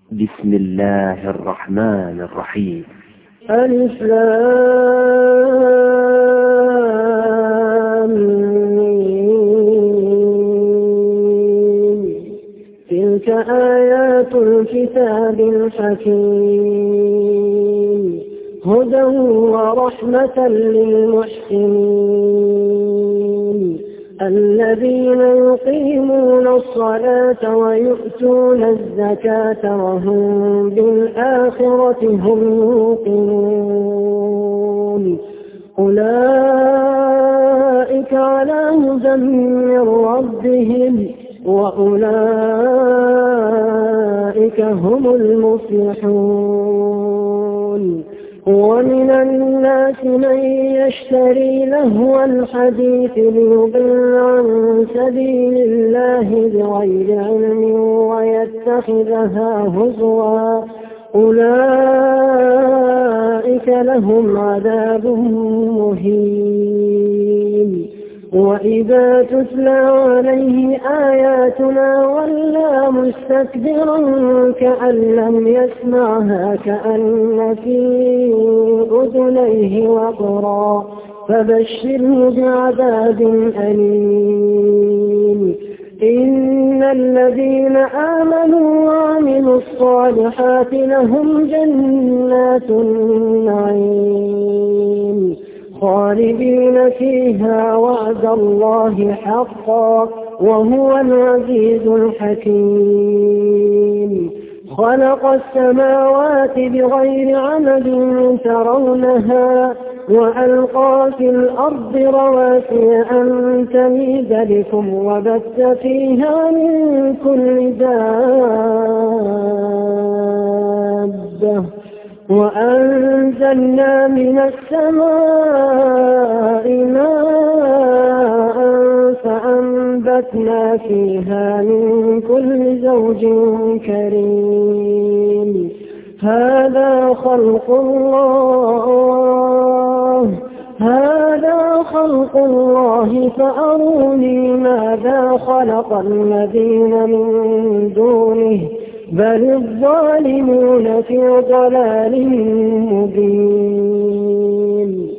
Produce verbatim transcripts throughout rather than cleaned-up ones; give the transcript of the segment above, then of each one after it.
بسم الله الرحمن الرحيم. ألف لام ميم. تلك آيات الكتاب الحكيم هدى ورحمة للمحسنين الذين يقيمون الصلاة ويؤتون الزكاة وهم بالآخرة هم يوقنون أولئك على هدى من ربهم وأولئك هم المفلحون. ومن الناس من يشتري لهو الحديث ليضل عن سبيل الله بغير علم ويتخذها هزوا أولئك لهم عذاب مهين. وإذا تتلى عليه آياتنا ولى مستكبرا كأن لم يسمعها كأن في أذنيه وقرا فبشره بعذاب أليم. إن الذين آمنوا وعملوا الصالحات لهم جنات النعيم خالدين فيها وعد الله حقا وهو العزيز الحكيم. خلق السماوات بغير عمد ترونها وألقى في الأرض رواسي أن تميد بكم وبث فيها من كل دابة وأنزلنا من السماء ماء فأنبتنا فيها من كل زوج كريم. هذا خلق الله هذا خلق الله فأروني ماذا خلق الذين من دونه بل الظالمون في ضلال مبين.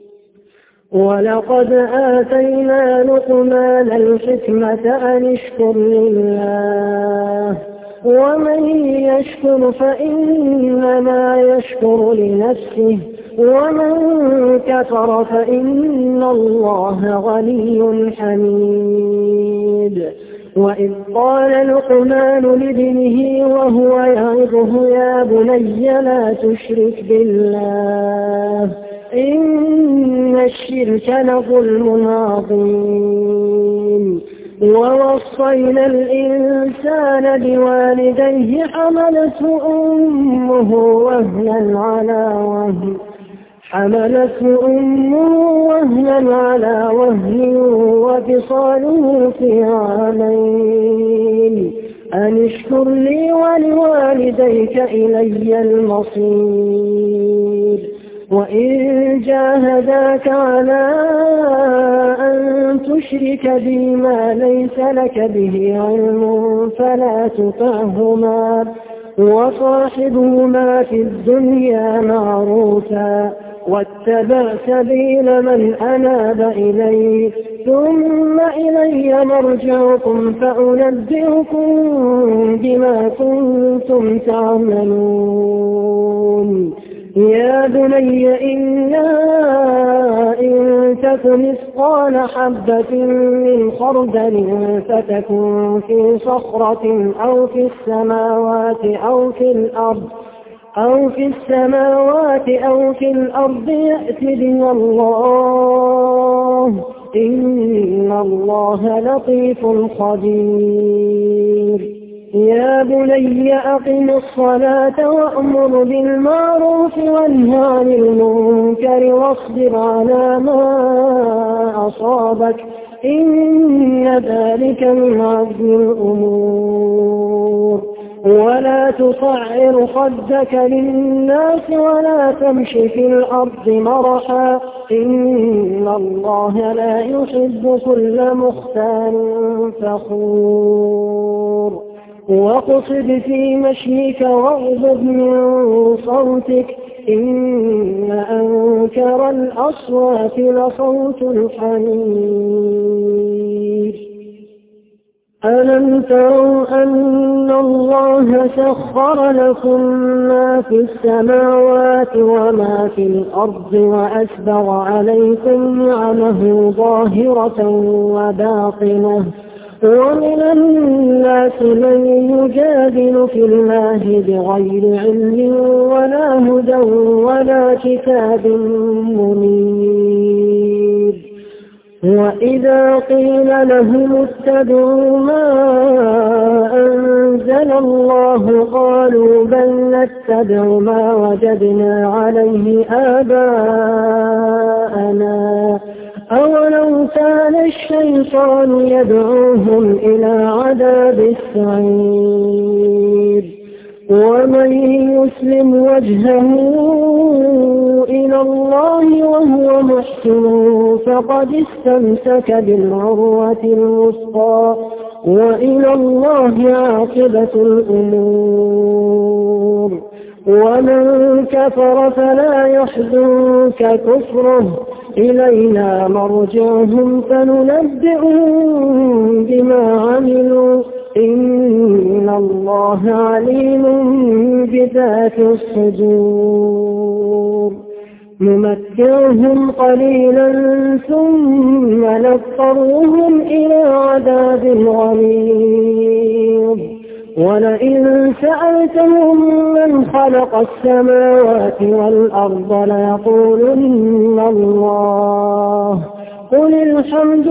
ولقد آتينا لقمان الحكمة أن اشكر لله ومن يشكر فإنما يشكر لنفسه ومن كفر فإن الله غني حميد. وإذ قال لقمان لابنه وهو يعظه يا بني لا تشرك بالله إن الشرك لظلم عظيم. ووصينا الإنسان بوالديه حملته أمه وهنا على وهن حملته أمه وهنا على وهن وفصاله في عامين أن اشكر لي ولوالديك إلي المصير. وإن جاهداك على أن تشرك بي ما ليس لك به علم فلا تطعهما وصاحبهما في الدنيا معروفا واتبع سبيل من أناب إلي ثم إلي مرجعكم فأنبئكم بما كنتم تعملون. يا بني إنها إن تك مثقال حبة من خردل فتكن في صخرة أو في السماوات أو في الأرض أو في السماوات أو في الأرض يأت بها الله إن الله لطيف خبير. يا بني أقم الصلاة وأمر بالمعروف وانه عن المنكر واصبر على ما أصابك إن ذلك من عزم الأمور. ولا تصعر خدك للناس ولا تمش في الأرض مرحا إن الله لا يحب كل مختال فخور. واقصد في مشيك واغضب من صوتك إن أنكر الأصوات لصوت الحمير. ألم تروا أن الله سخر لكم ما في السماوات وما في الأرض وأسبغ عليكم نعمه ظاهرة وباطنة ومن الناس من يجادل في الله بغير علم ولا هدى ولا كتاب منير. وإذا قيل لهم اتبعوا ما أنزل الله قالوا بل نتبع ما وجدنا عليه آباءنا أولو كان الشيطان يدعوهم إلى عذاب السعير. ومن يسلم وجهه إلى الله وهو محسن فقد استمسك بالعروة الوثقى وإلى الله عاقبة الأمور. ومن كفر فلا يحزنك كفره إلينا مرجعهم فننبئهم بما عملوا إن الله عليم بذات الصدور. نمتعهم قليلا ثم نضطرهم إلى عذاب غليظ. ولئن سألتهم من خلق السماوات والأرض ليقولن الله قل الحمد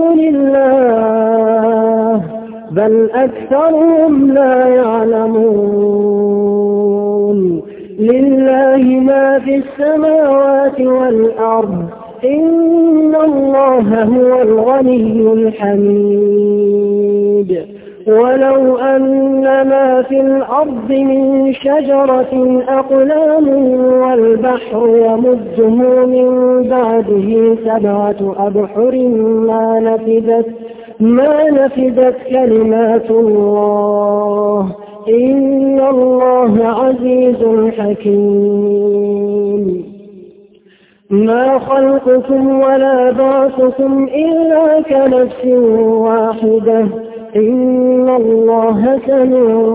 لله بل أكثرهم لا يعلمون. لله ما في السماوات والأرض إن الله هو الغني الحميد. ولو أن ما في الأرض من شجرة أقلام والبحر يمده من بعده سبعة أبحر ما نفدت ما نفدت كلمات الله إن الله عزيز حكيم. ما خلقكم ولا بعثكم إلا كنفس واحدة إن الله سميع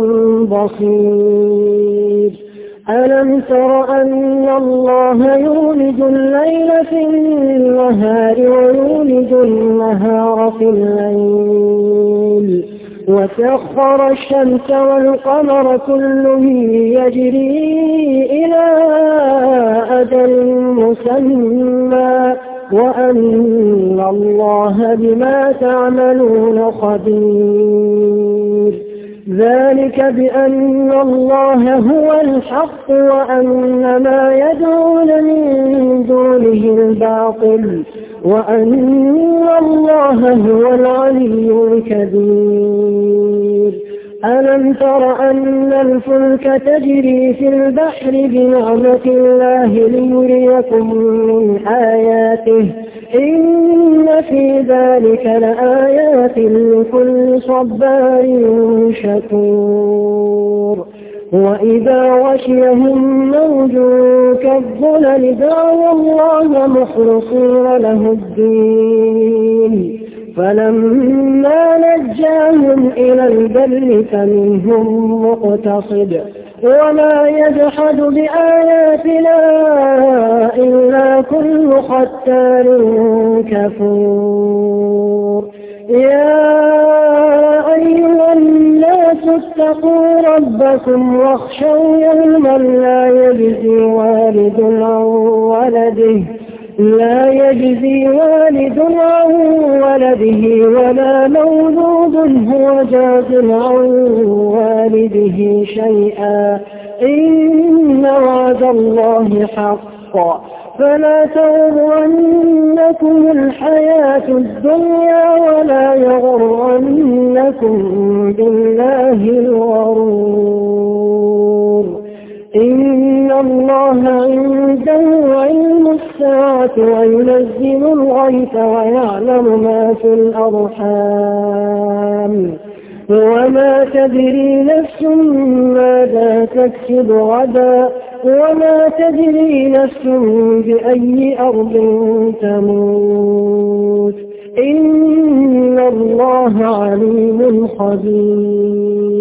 بصير. ألم تر أن الله يولج الليل في النهار ويولج النهار في الليل وسخر الشمس والقمر كل يجري إلى أجل مسمى وأن الله بما تعملون خبير. ذلك بأن الله هو الحق وأن ما يدعون من دونه الباطل وأن الله هو العلي الكبير. ألم تر أن الفلك تجري في البحر بنعمة الله ليريكم من آياته إن في ذلك لآيات لكل صبار شكور. وإذا غشيهم موج كالظلل دعوا الله مخلصين له الدين فلما نجاهم إلى البر فمنهم مقتصد وما يجحد بآياتنا إلا كل ختار كفور. يا أيها الناس اتقوا ربكم واخشوا يوما لا يجزي والد عن ولده لا يجزي والد عن ولده ولا مولود هو جاز عن والده شيئا إن وعد الله حق فلا تغرنكم الحياة الدنيا ولا يغرنكم بالله الغرور. إن الله عنده علم الساعة وينزل الغيث ويعلم ما في الأرحام وما تدري نفس ماذا تكسب غدا وما تدري نفس بأي أرض تموت إن الله عليم خبير.